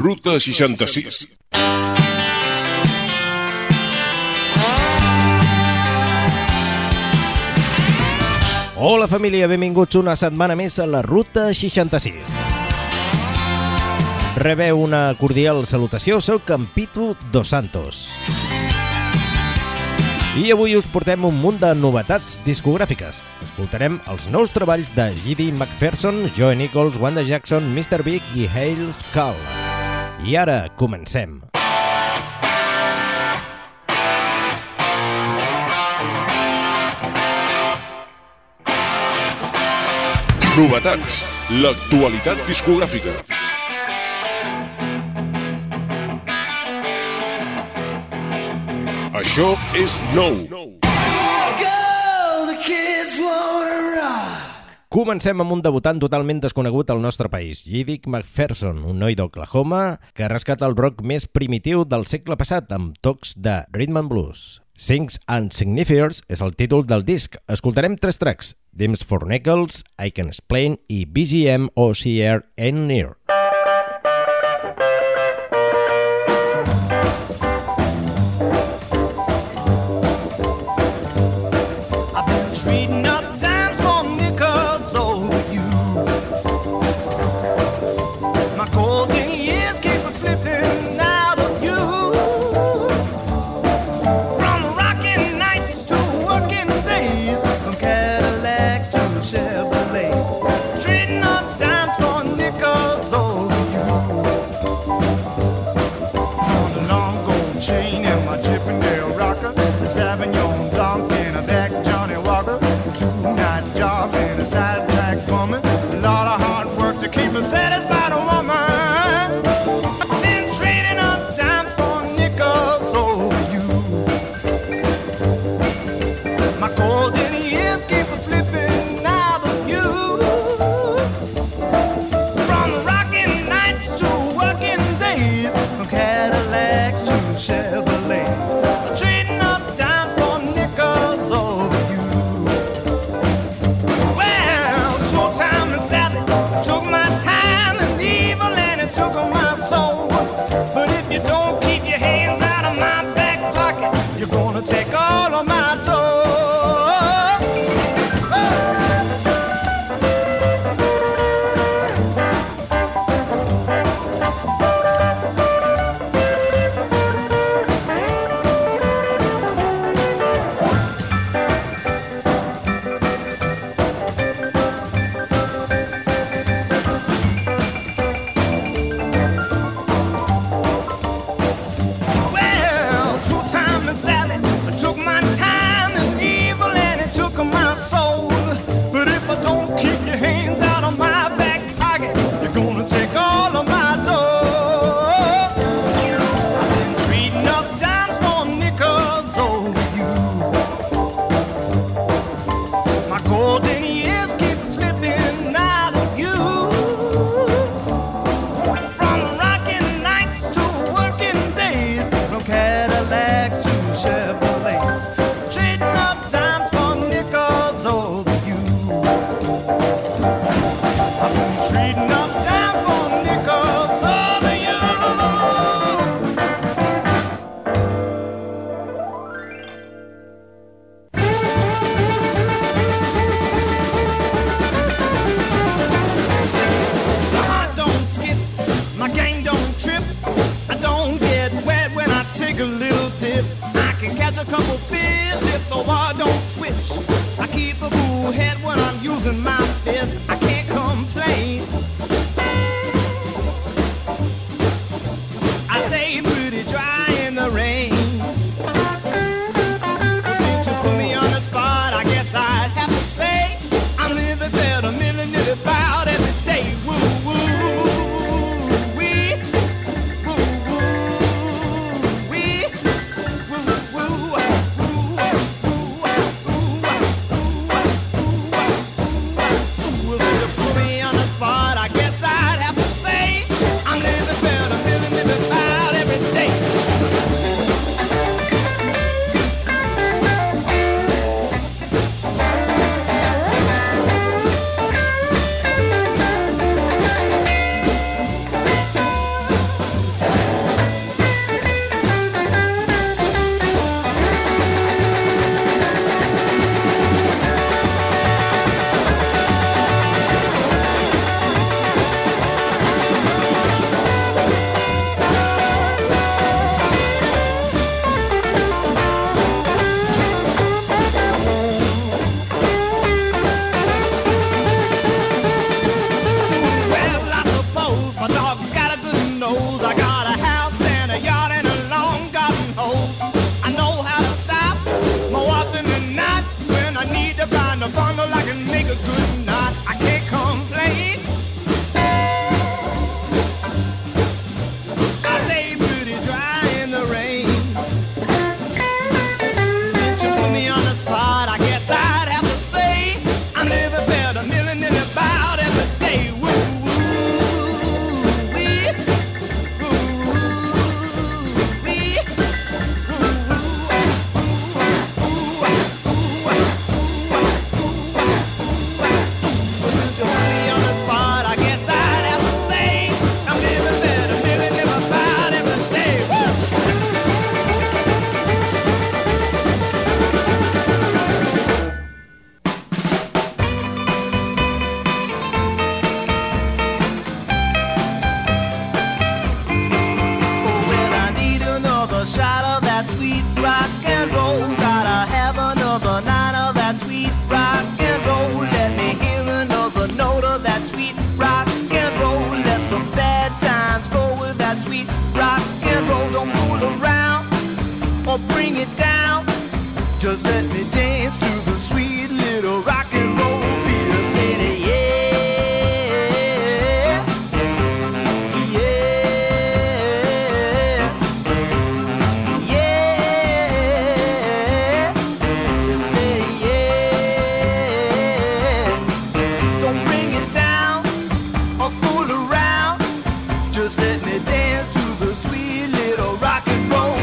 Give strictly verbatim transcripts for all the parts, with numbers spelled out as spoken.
Ruta seixanta-sis. Hola família, benvinguts una setmana més a la Ruta seixanta-sis. Rebeu una cordial salutació, soc en Pitu Dos Santos. I avui us portem un munt de novetats discogràfiques. Escoltarem els nous treballs de G D McPherson, Joe Nichols, Wanda Jackson, mister Big i Hale Skull. I ara comencem. Novetats, l'actualitat discogràfica. Això és nou. Comencem amb un debutant totalment desconegut al nostre país, G D McPherson, un noi d'Oklahoma que rescata el rock més primitiu del segle passat amb tocs de rhythm and blues. Sings and Signifiers és el títol del disc. Escoltarem tres tracks: Dimes for Nickels, I Can Explain i B G M O C R Ain't Near. Woo! Just let me dance to the sweet little rock and roll.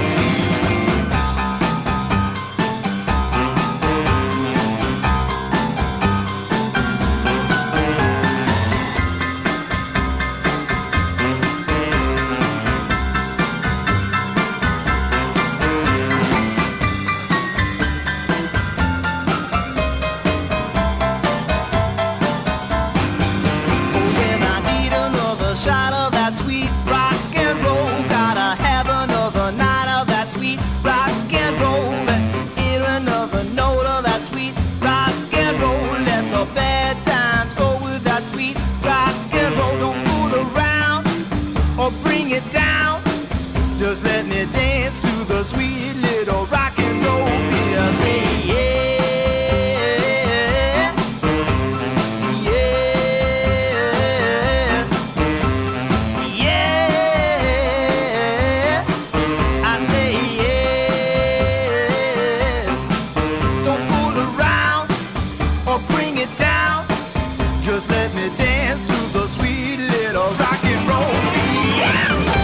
Just let me dance to the sweet little rock and roll beat. I say yeah, yeah, yeah. I say yeah. Don't fool around or bring it down. Just let me dance to the sweet little rock and roll beat. Yeah.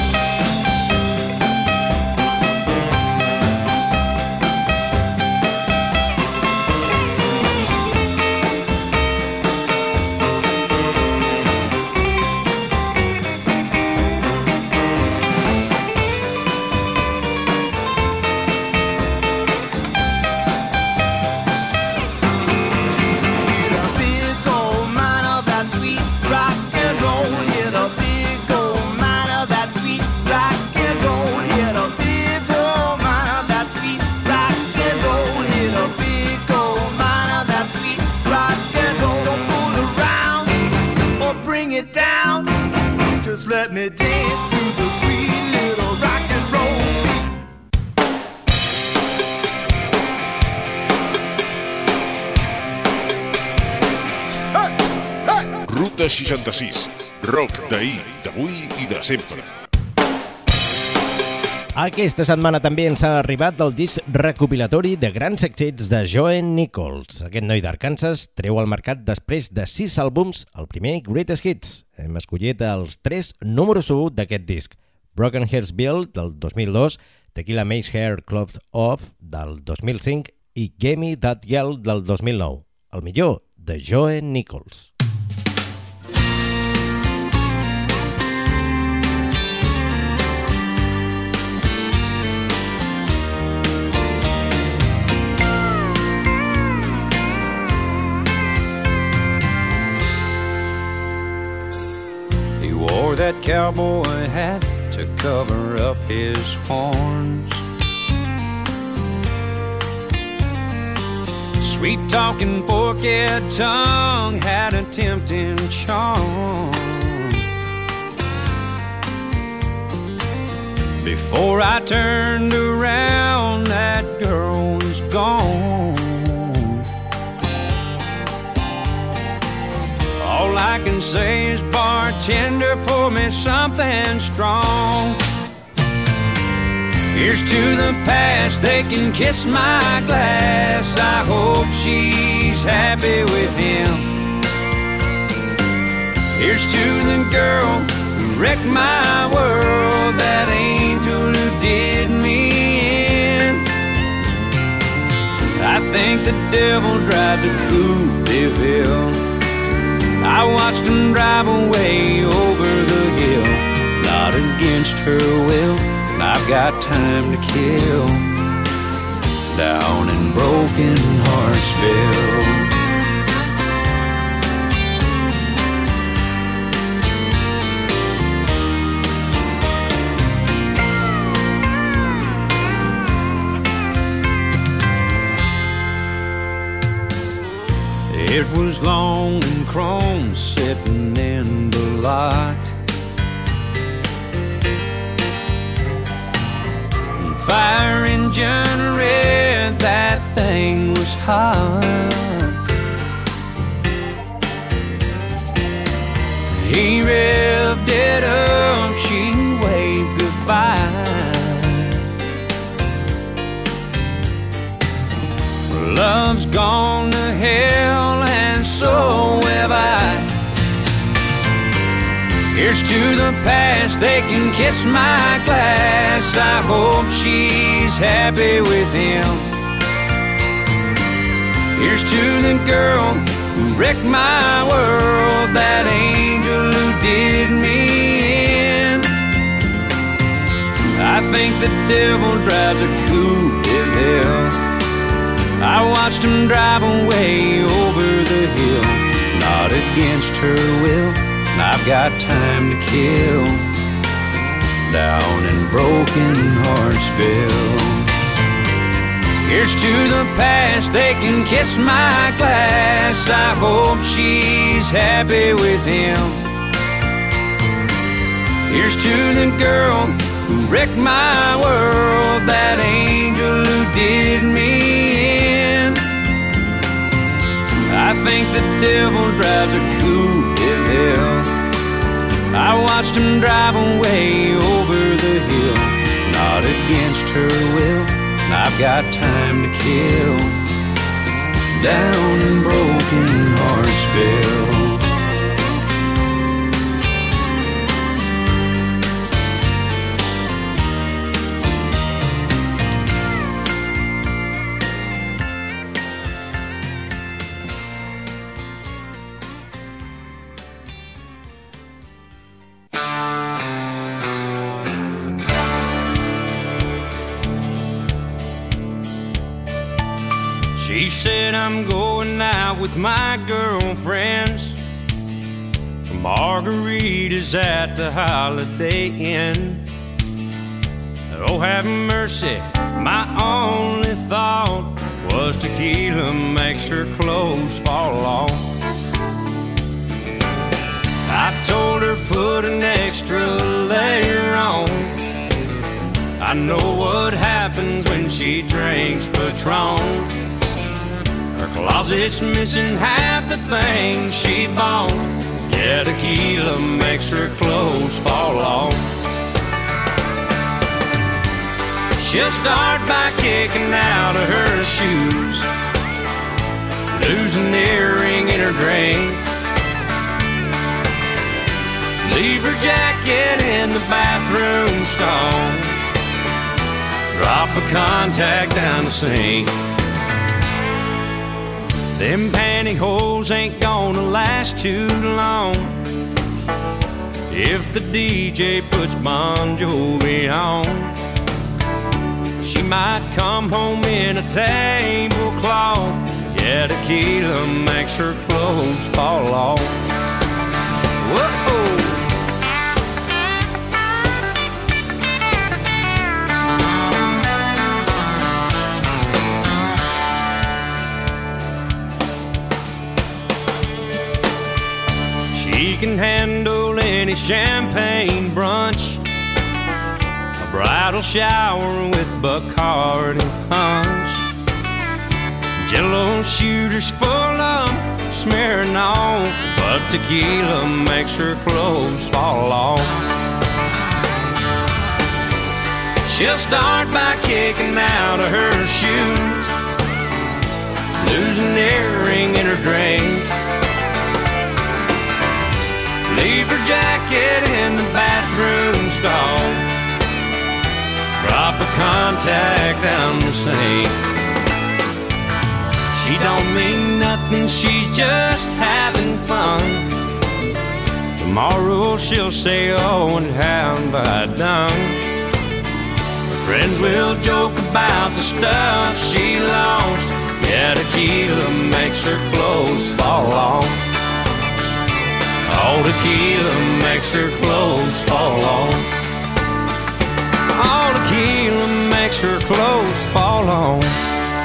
Just let me dance to the sweet little rock and roll beat. Ruta seixanta-sis. Rock d'ahir, d'avui i de sempre. Aquesta setmana també ens ha arribat el disc recopilatori de grans èxits de Joe Nichols. Aquest noi d'Arkansas treu al mercat després de sis àlbums el primer Greatest Hits. Hem escollit els tres números u d'aquest disc. Broken Hearts Bill del dos mil dos, Tequila Mace Hair Cloth Off del dos mil cinc i Gimme That Yell del dos mil nou. El millor de Joe Nichols. Wore that cowboy hat to cover up his horns. Sweet-talking forked tongue had a tempting charm. Before I turned around, that girl was gone. All I can say is, bartender, pour me something strong. Here's to the past, they can kiss my glass. I hope she's happy with him. Here's to the girl who wrecked my world, that angel who did me in. I think the devil drives a Coupe de Ville. I watched him drive away over the hill, not against her will. I've got time to kill down in Broken Heartsville. It was long and chrome sitting in the lot. Fire engine red, that thing was hot. He revved it up, she waved goodbye. Love's gone to hell and so have I. Here's Here's to the past, they can kiss my glass. I hope she's happy with him. Here's to the girl who wrecked my world, that angel who did me in. I think the devil drives a coupe de ville. I watched him drive away over the hill, not against her will. I've got time to kill down in Broken Heartsville. Here's to the past, they can kiss my glass. I hope she's happy with him. Here's to the girl who wrecked my world, that angel who did me in. I think the devil drives a coupe de ville. I watched him drive away over the hill, not against her will. I've got time to kill down in Broken Heartsville. She said I'm going out with my girlfriends for margaritas at the Holiday Inn. Oh, have mercy, my only thought was tequila makes her clothes fall off. I told her put an extra layer on. I know what happens when she drinks Patron. Her closet's missing half the things she bought. Yeah, tequila makes her clothes fall off. She'll start by kicking out of her shoes, lose an earring in her drink, leave her jacket in the bathroom stall, drop a contact down the sink. Them pantyhose ain't gonna last too long if the D J puts Bon Jovi on. She might come home in a tablecloth. Yeah, tequila makes her clothes fall off. Whoa! She can handle any champagne brunch, a bridal shower with Bacardi punch, Jello shooters full of smearing on, but tequila makes her clothes fall off. She'll start by kicking out of her shoes, lose an earring in her drink, leave her jacket in the bathroom stall, drop a contact down the sink. She don't mean nothing, she's just having fun. Tomorrow she'll say, oh, and how have I done? Her friends will joke about the stuff she lost. Yeah, tequila makes her clothes fall off. All tequila makes her clothes fall off. All tequila makes her clothes fall off.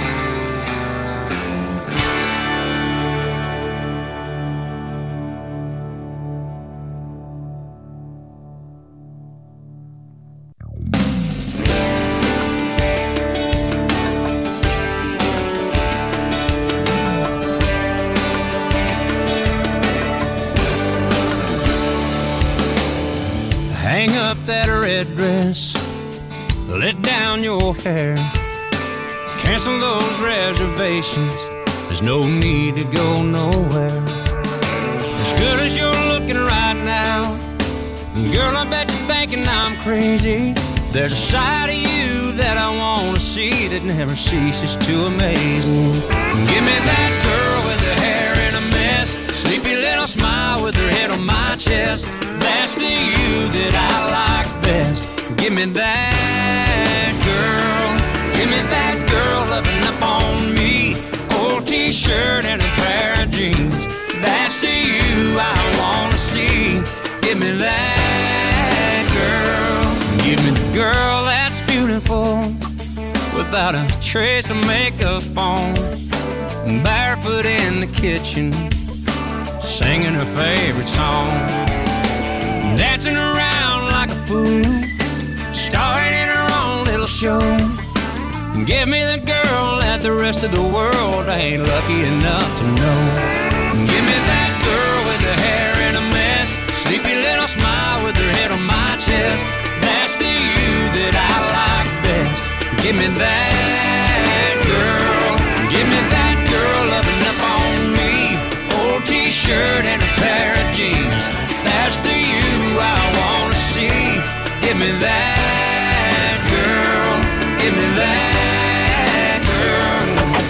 Hang up that red dress, let down your hair, cancel those reservations, there's no need to go nowhere. As good as you're looking right now, Girl, I bet you're thinking I'm crazy. There's a side of you that I want to see that never ceases to amaze me. Give me that girl with her hair in a mess, sleepy little smile with her head on my chest. That's the you that I like best. Give me that girl. Give me that girl loving up on me. Old t-shirt and a pair of jeans. That's the you I want to see. Give me that girl. Give me the girl that's beautiful, without a trace of makeup on, barefoot in the kitchen, singing her favorite song, dancing around like a fool, starring in her own little show. Give me the girl that the rest of the world ain't lucky enough to know. Give me that girl with the hair in a mess, sleepy little smile with her head on my chest. That's the you that I like best. Give me that girl. Give me that girl loving up on me. Old t-shirt and a pair of jeans. That's the you I want to see. Give me that girl. Give me that girl.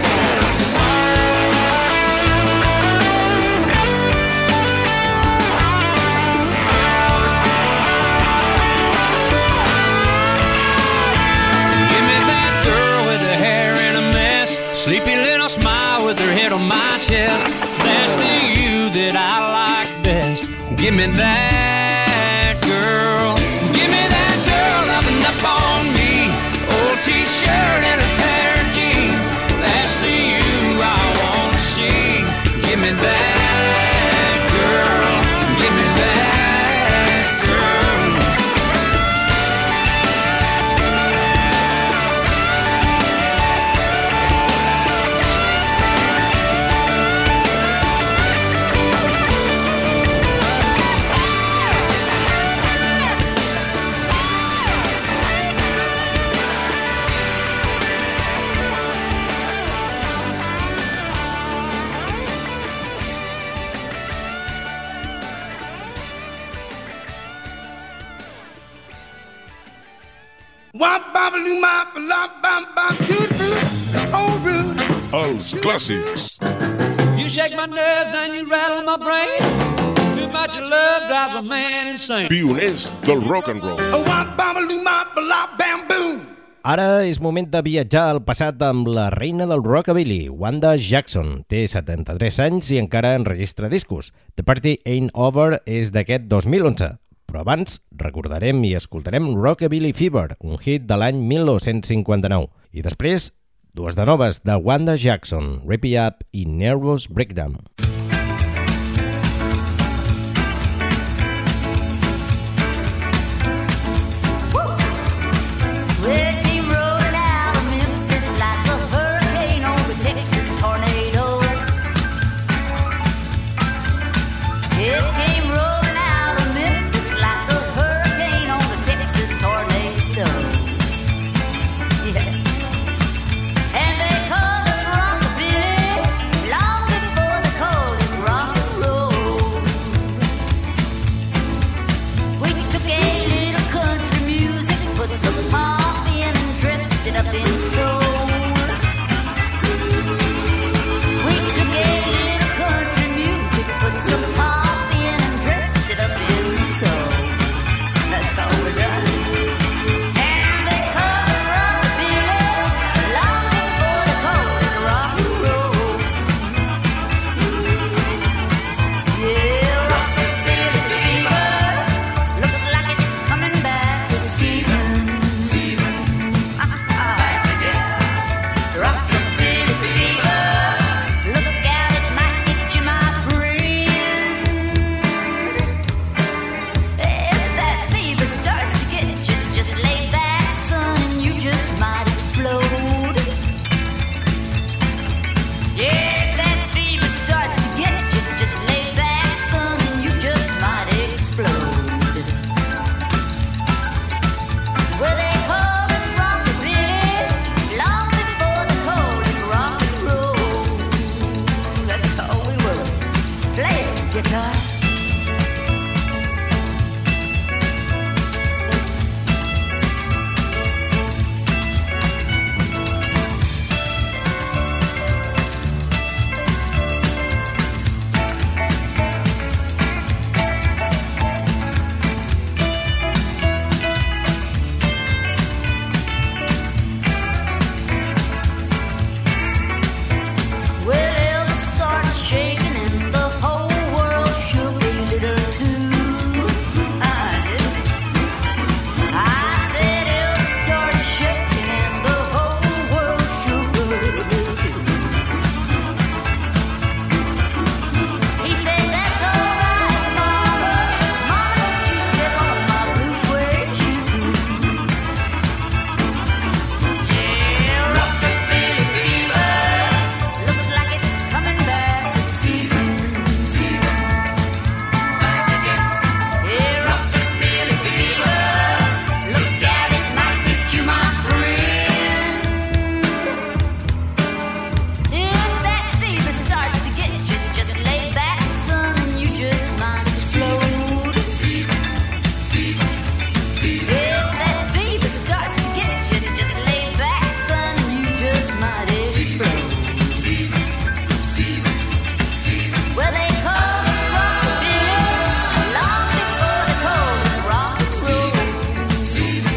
Sleepy little smile with her head on my chest. That's the you that I like best. Give me that girl. Give me that girl loving up on me. Old t-shirt and a pair of jeans. That's the you I want to see. Give me that girl. Give me that girl. Els clàssics. You shake my nerves and you rattle my brain. Too much love drives a man insane. Pioners del rock and roll. Ara és moment de viatjar al passat amb la reina del rockabilly, Wanda Jackson. Té setanta-tres anys i encara enregistra discos. The Party Ain't Over és d'aquest dos mil onze. Però abans recordarem i escoltarem Rockabilly Fever, un hit de l'any mil nou-cents cinquanta-nou. I després, dues de noves de Wanda Jackson, Rip It Up i Nervous Breakdown. Long before the cold.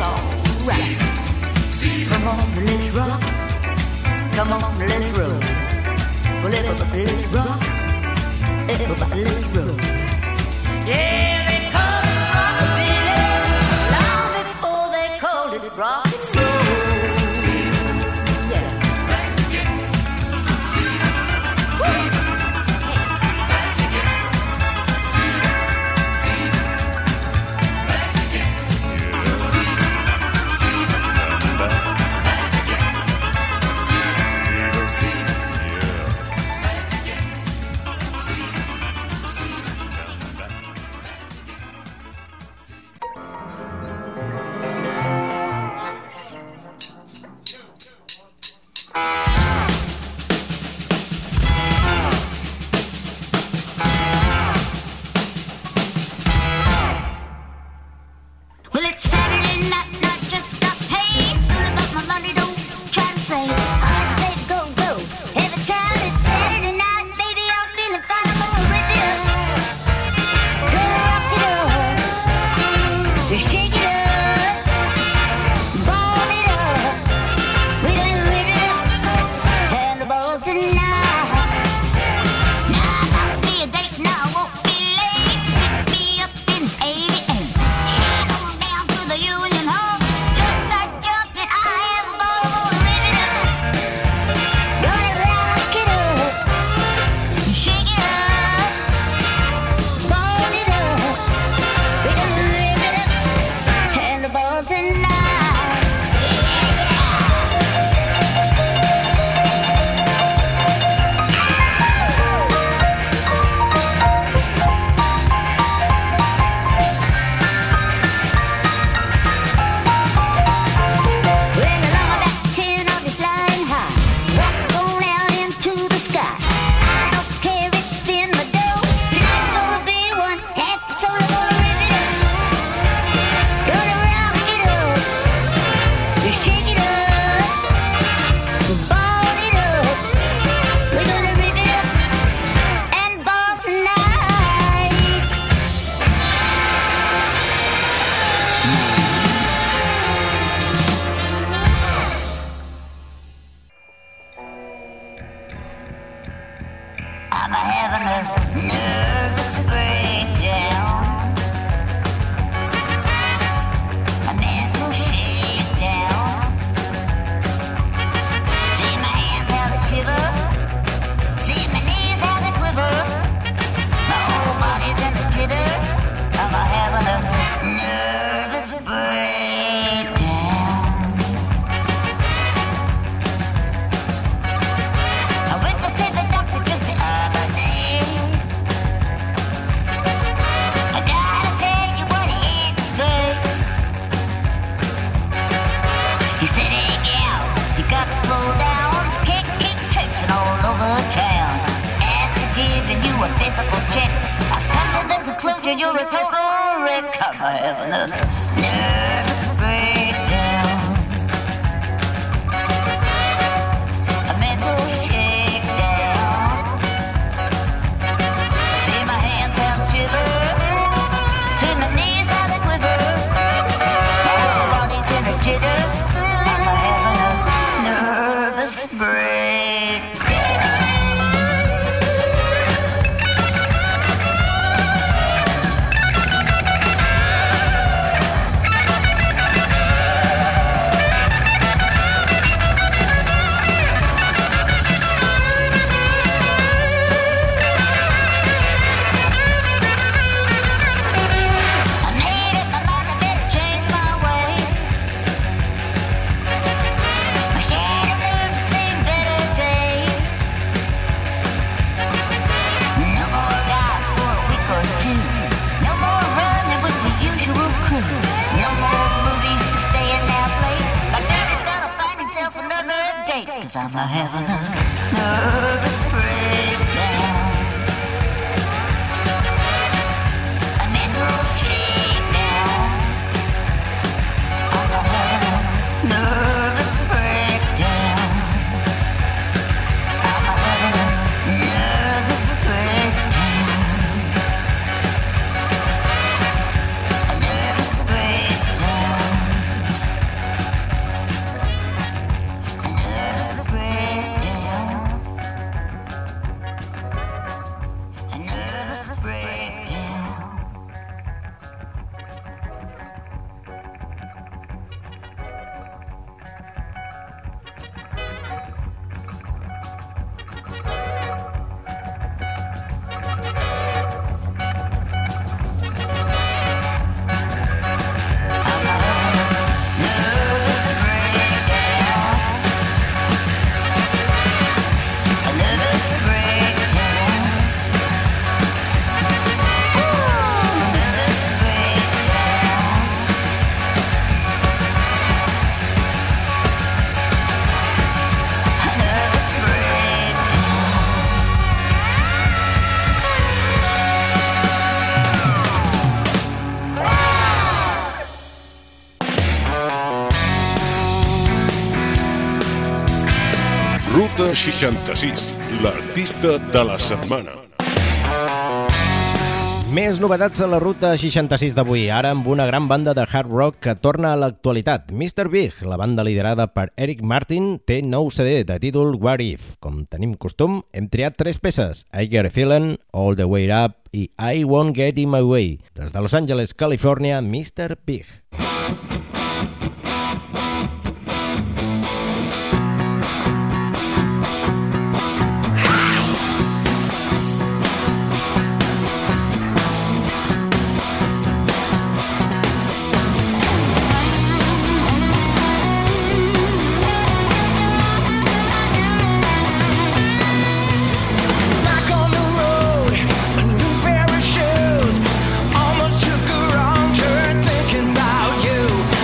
alright. Come on, let's rock. Come on, let's roll. Well, everybody, let's rock. Everybody, let's roll. Yeah, they called it rockabilly long before they called it rock and roll. Yeah. Back again. Woo. Ruta seixanta-sis, l'artista de la setmana. Més novetats a la Ruta seixanta-sis d'avui, ara amb una gran banda de hard rock que torna a l'actualitat. mister Big, la banda liderada per Eric Martin, té nou C D de títol What If. Com tenim costum, hem triat tres peces: I Get a Feeling, All the Way Up i I Won't Get in My Way. Des de Los Angeles, Califòrnia, mister Big. Almost took a wrong turn thinking about you.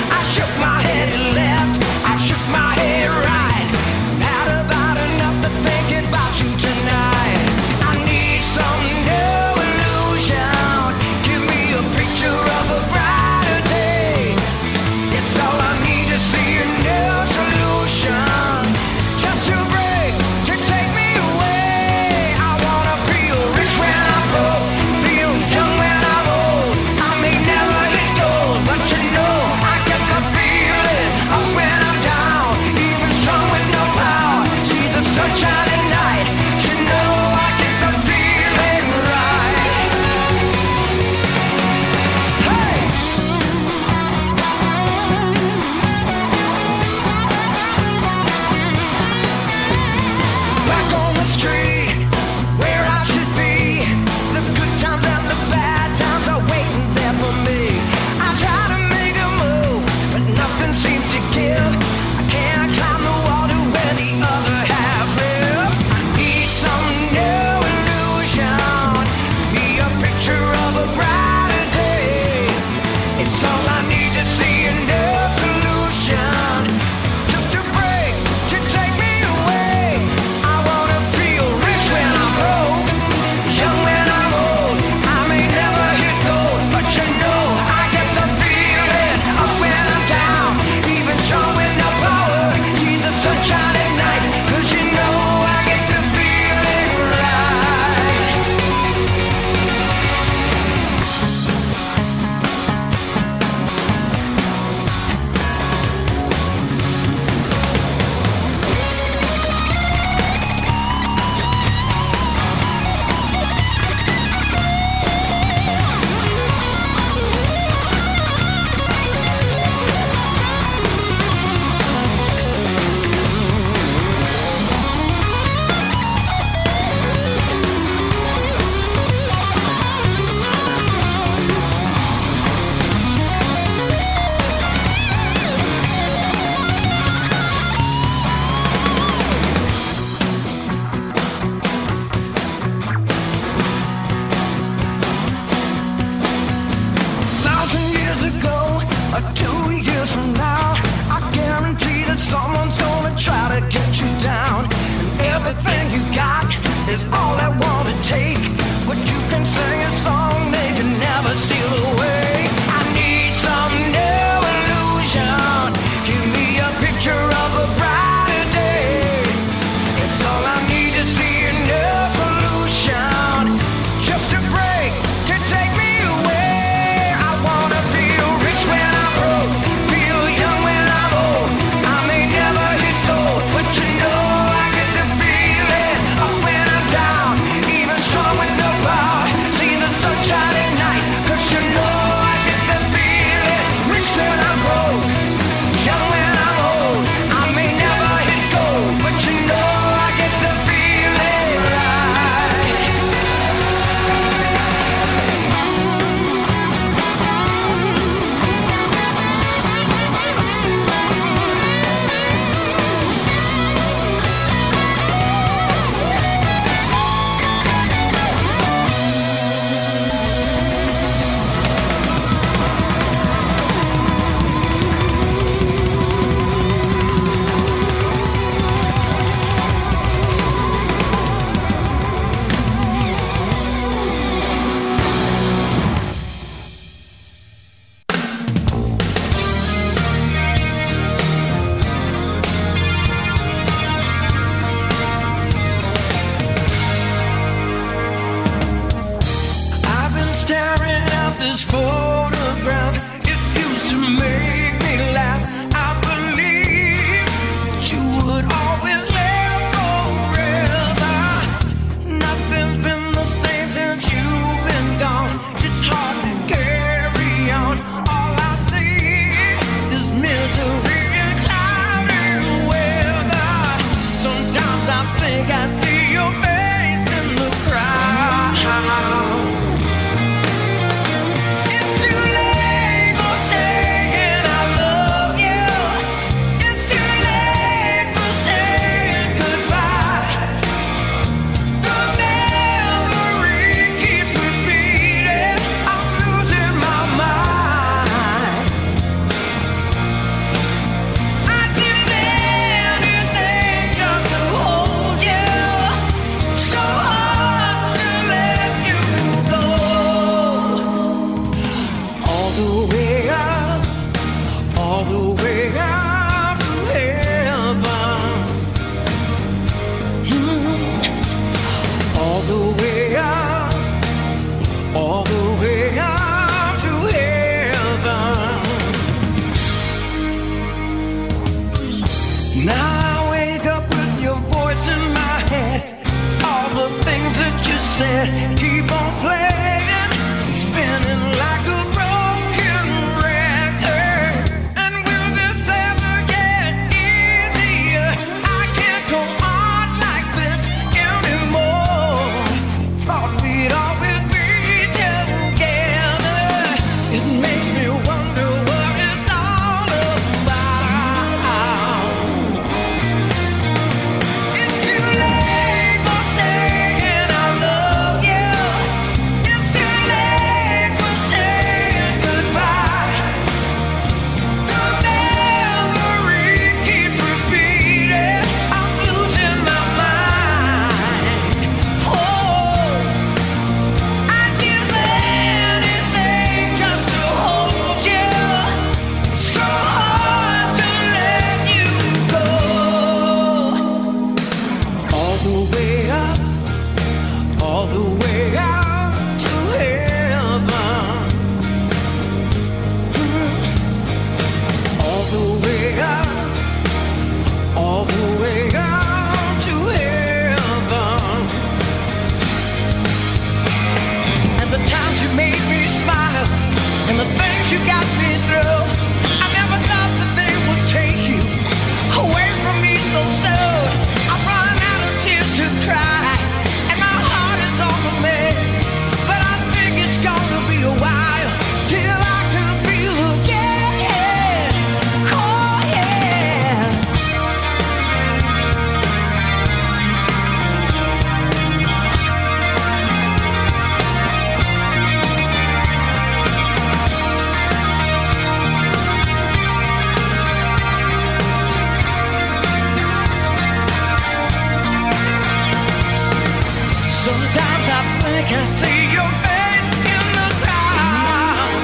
Now I wake up with your voice in my head. All the things that you said keep on playing, spinning like a broken record. And will this ever get easier? I can't go on like this anymore. Thought we'd always be together. It makes me wonder what it's all about. It's too late for saying I love you. It's too late for saying goodbye. The memory keeps repeating. I'm losing my mind. Oh, I'd give anything just to hold you. So hard to let you go. All the way up, all the way out to heaven. All the way up, all the way out to heaven. And the times you made me smile, and the things you got me through, I never thought that they would take you away from me so soon. I'm running out of tears to cry, and my heart is on the mend. But I think it's gonna be a while till I can feel again. Oh yeah. Sometimes I think I see your face in the crowd.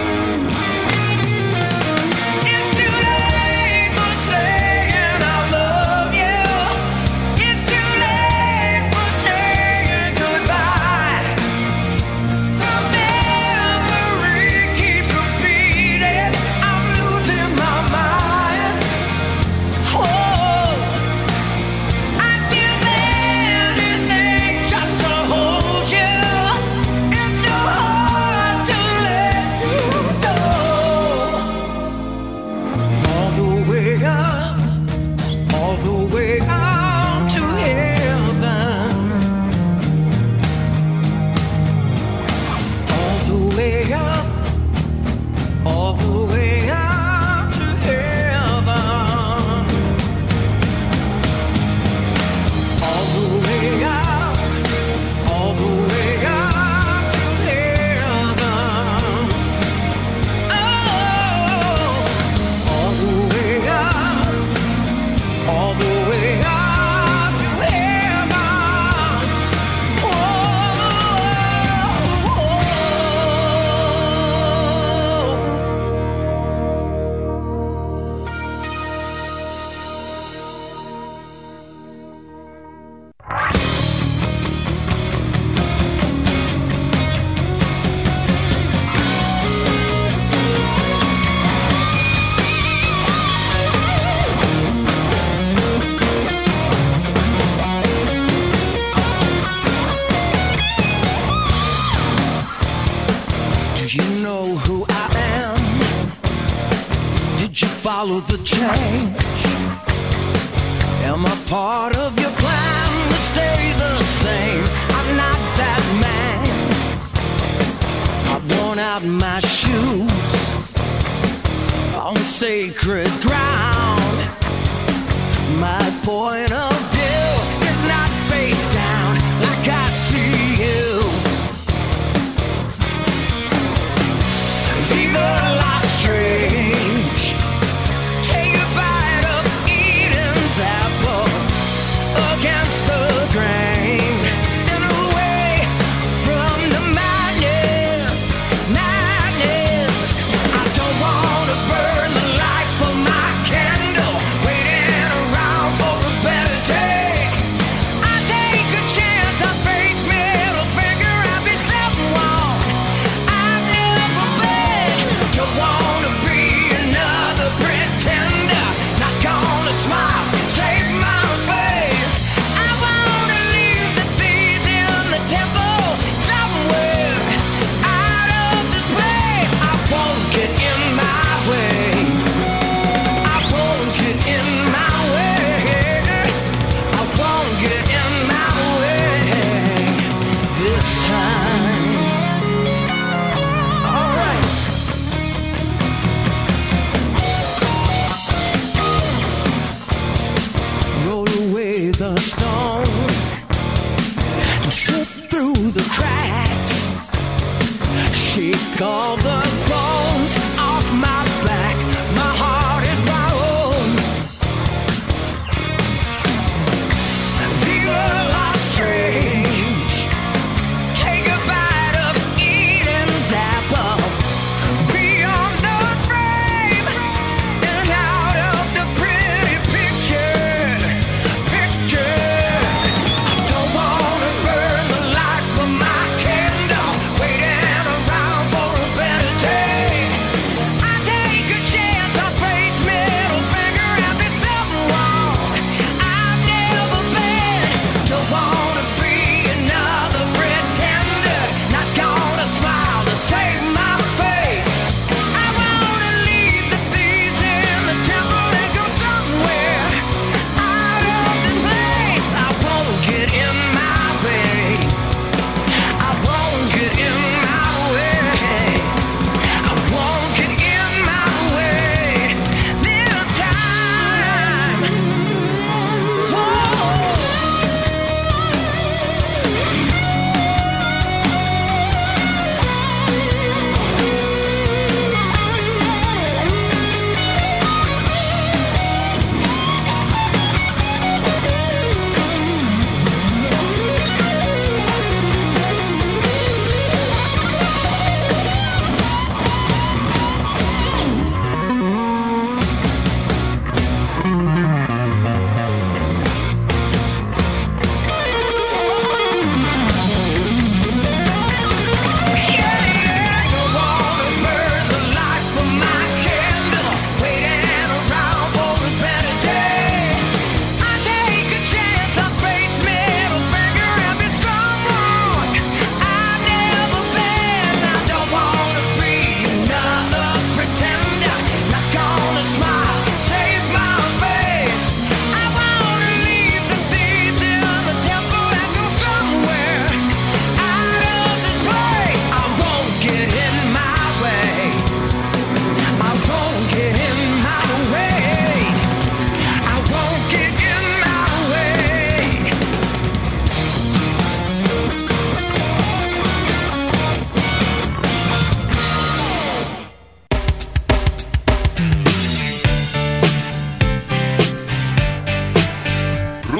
It's too late for saying I love you. It's too late for saying goodbye. The memory keeps repeating. I'm losing my mind. Oh, I'd give anything just to hold you. It's so hard to let you go. All the way up, all the way out to heaven. All the way up, all the way out to heaven. All the way out, all the way out to heaven. Oh, all the way out, all the way out to heaven. Oh, do you know who I am? Did you follow the change? Am I part of your plan to stay the same? I'm not that man. I've worn out my shoes on sacred ground. My point of view is not face down like I see you. Viva la strange. Take a bite of Eden's apple against the grain and away from the madness, madness. I don't want to burn the light for my candle, waiting around for a better day.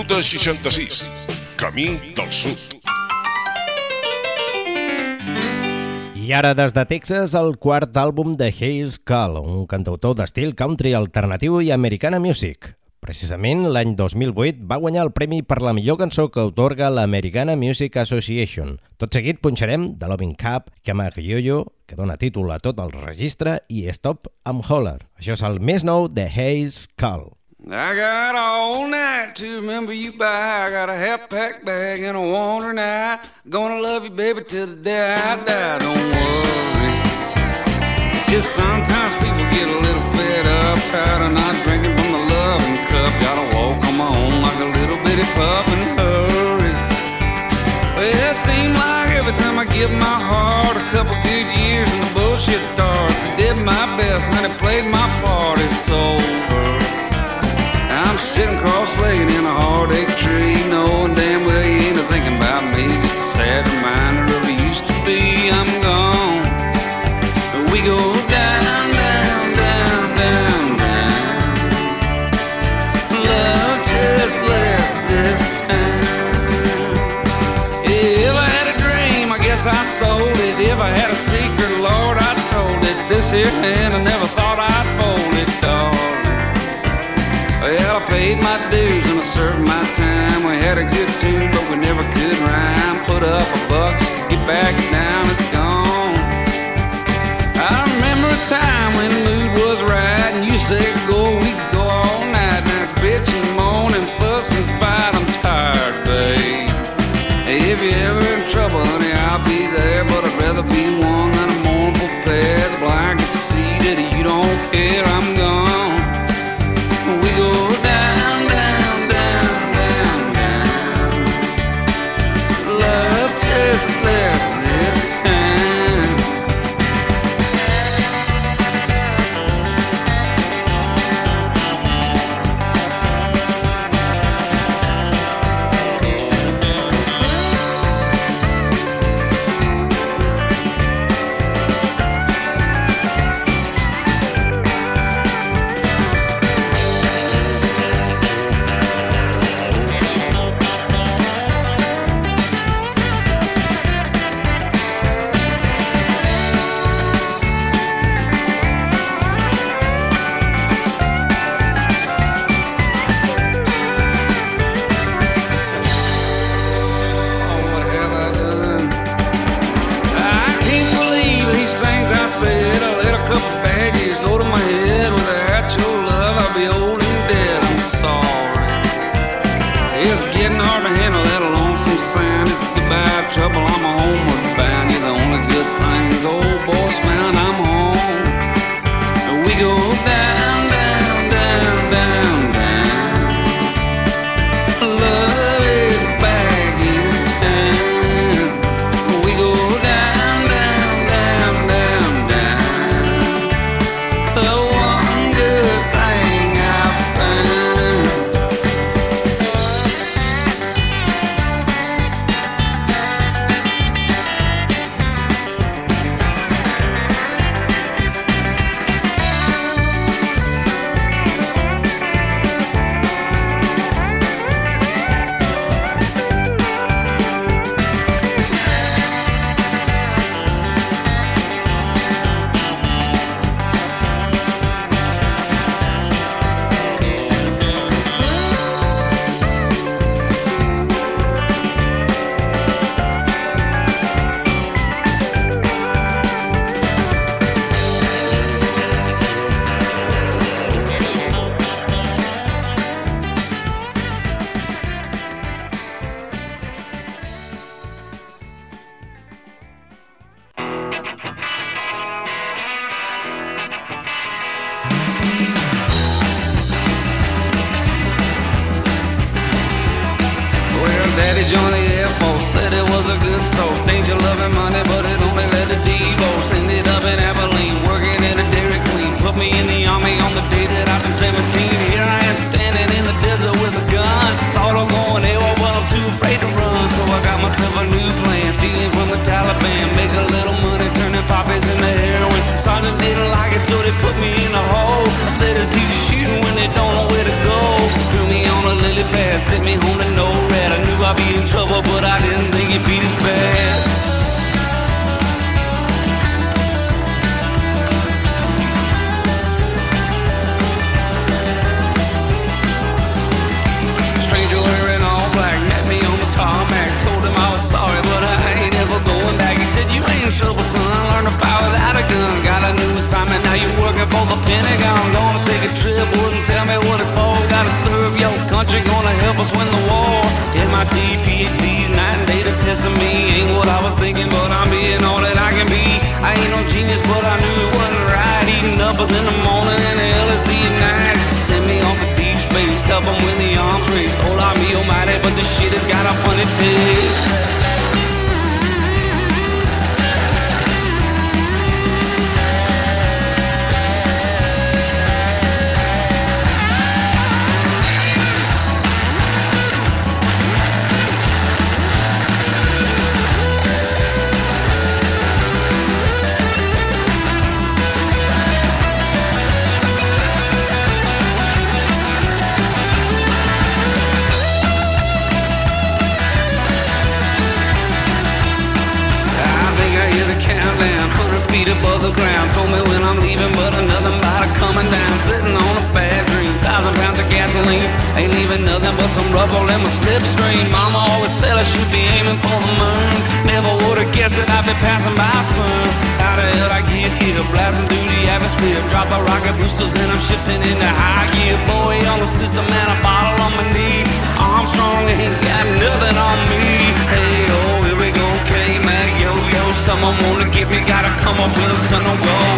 Ruta seixanta-sis, camí del sud. I ara des de Texas, el quart àlbum de Hayes Call, un cantautor d'estil country alternatiu i americana music. Precisament l'any dos mil vuit va guanyar el premi per la millor cançó que atorga l'Americana Music Association. Tot seguit punxarem The Loving Cup, Kamayoyo, que dona títol a tot el registre, i Stop and Holler. Això és el més nou de Hayes Call. I got all night to remember you by. I got a half-pack bag and a wandering eye. Gonna love you, baby, till the day I die. Don't worry. It's just sometimes people get a little fed up, tired of not drinking from the loving cup. Gotta walk on my own like a little bitty pup and hurry. Well, it seems like every time I give my heart a couple good years and the bullshit starts, I did my best, honey, played my part. It's over. I'm sitting cross-legged in a heartache tree, knowing damn well you ain't thinking about me. Just a sad reminder of who used to be. I'm gone. We go down, down, down, down, down. Love just left this town. If I had a dream, I guess I sold it. If I had a secret, Lord, I told it. This here hand, I never thought I'd fold it, dog. Well, I paid my dues and I served my time. We had a good tune, but we never could rhyme. Put up a buck just to get back down, it's gone. I remember a time when the mood was right and you said go, we'd go all night. Now it's bitch and moan and fuss and fight, I'm tired, babe. Hey, if you're ever in trouble, honey, I'll be there. But I'd rather be one than a mournful pair. The blind can see that you don't care, I'm gone. We go down, down, down, down, down. Love just left this town. Trouble, I'm a homeward bound. You're the only good thing these old boys found. I'm home. We go down, down, down, down, down. Love is back in town. We go down, down, down, down, down. The one good thing I found. Set me me home to no red. I knew I'd be in trouble, but I didn't think it'd be this bad. Stranger wearing all black met me on the tarmac. Told him I was sorry, but I ain't ever going back. He said, you ain't in trouble, son. Learn to fire without a gun. Got a new assignment, now you're working for the Pentagon. Gonna take a trip, wouldn't tell me what it's for. Gotta serve your country, gonna help us win the war. M I T, P H Ds, night and day to testing me. Ain't what I was thinking, but I'm being all that I can be. I ain't no genius, but I knew it wasn't right. Eating uppers in the morning and the L S D at night. Send me off to deep space, cover 'em with the arms race. Oh, I'm me almighty, but this shit has got a funny taste. Above the ground, told me when I'm leaving, but another body coming down. Sitting on a bad dream, thousand pounds of gasoline. Ain't leaving nothing but some rubble in my slipstream. Mama always said I should be aiming for the moon. Never would've guessed that I'd be passing by soon. How the hell I get here, blasting through the atmosphere. Drop the rocket boosters and I'm shifting into high gear. Boy on the system and a bottle on my knee. Armstrong ain't got nothing on me. Hey, oh, here we go, K-Mac, yo, yo. Someone wanna get me, gotta come up with a son of gold.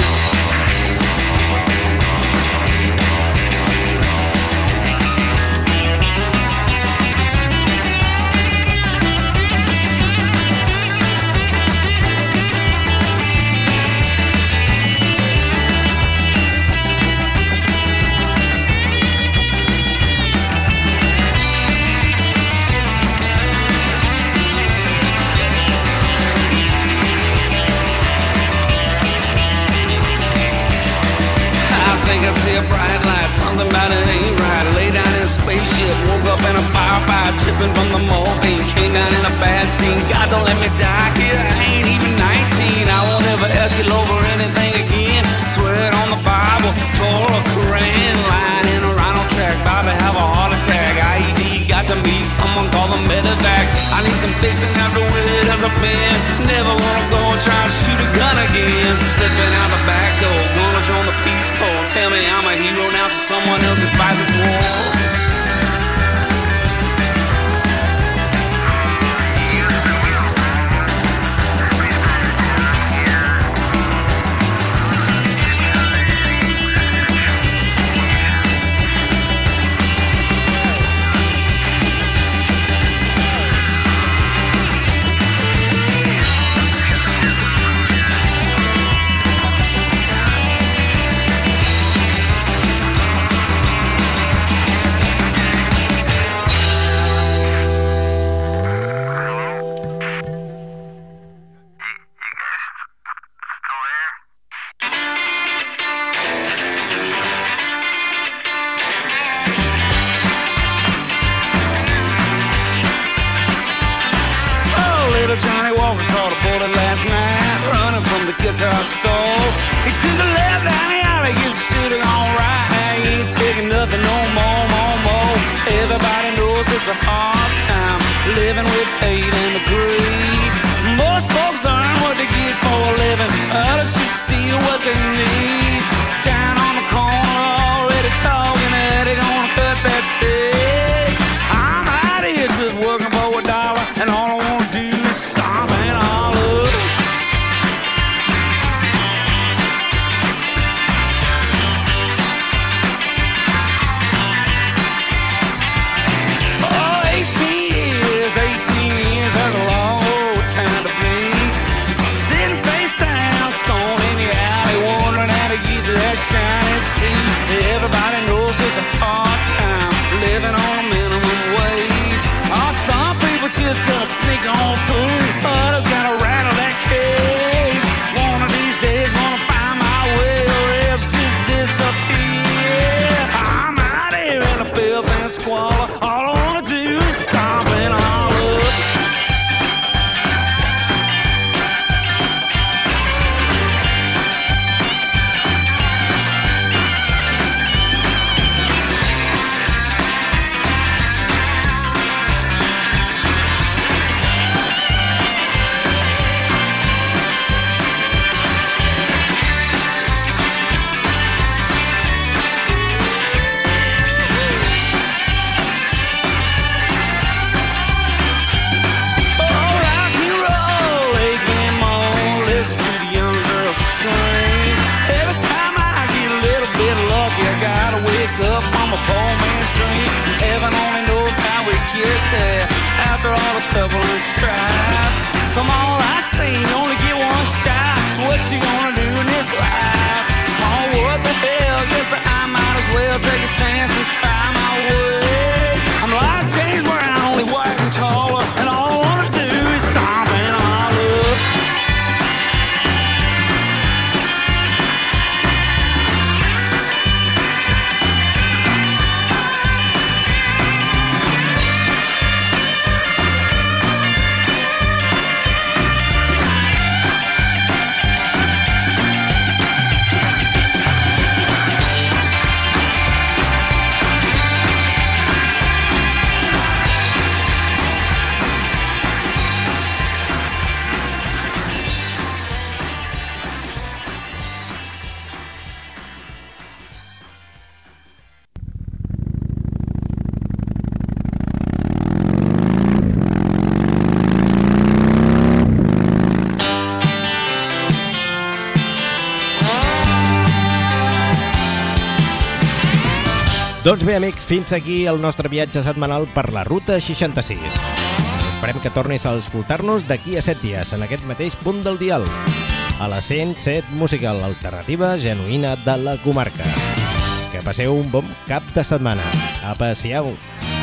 I see a bright light, something about it ain't right. Lay down in a spaceship, woke up in a firefight, tripping from the morphine. Came down in a bad scene, God don't let me die here, I ain't even nineteen. I won't ever ask you over anything again. Swear it on the Bible, Torah, Quran. Lying in a rhino track, about to have a heart attack. I E D got to meet someone called the medevac. I need some fixing after with it as a pen. Never wanna go and try to shoot a gun again. Slipping out the back door, gonna join the Peace Corps. Tell me I'm a hero now so someone else can fight this war. Guitar store. He took a left down the alley, he's sitting all right. He ain't taking nothing no more, more, more. Everybody knows it's a hard time living with hate and the greed. Most folks earn what they get for a living, others just steal what they need. Down on the corner, already talking that they gonna cut that tape. I'm out here just working for a dollar, and all I wanna do is stomp and holler. all the stubble and strife. From all I seen, you only get one shot. What you gonna do in this life? Oh, what the hell? Guess I might as well take a chance and try my way. I'm like James Brown, only white and taller, and all I wanna do is stomp and holler. Doncs bé, amics, fins aquí el nostre viatge setmanal per la Ruta seixanta-sis. Esperem que tornis a escoltar-nos d'aquí a set dies, en aquest mateix punt del dial, a la cent set musical alternativa genuïna de la comarca. Que passeu un bon cap de setmana. Apa, siau!